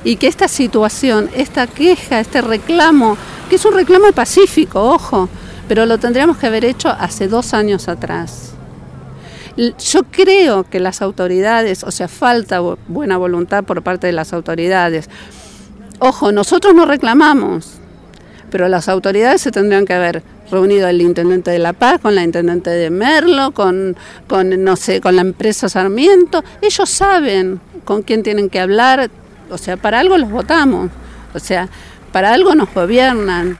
y que esta situación, esta queja, este reclamo, que es un reclamo pacífico, ojo, pero lo tendríamos que haber hecho hace 2 años atrás. Yo creo que las autoridades, o sea, falta buena voluntad por parte de las autoridades. Ojo, nosotros no reclamamos, pero las autoridades se tendrían que haber reunido el intendente de La Paz con la intendente de Merlo, con la empresa Sarmiento. Ellos saben con quién tienen que hablar, o sea, para algo los votamos, o sea, para algo nos gobiernan.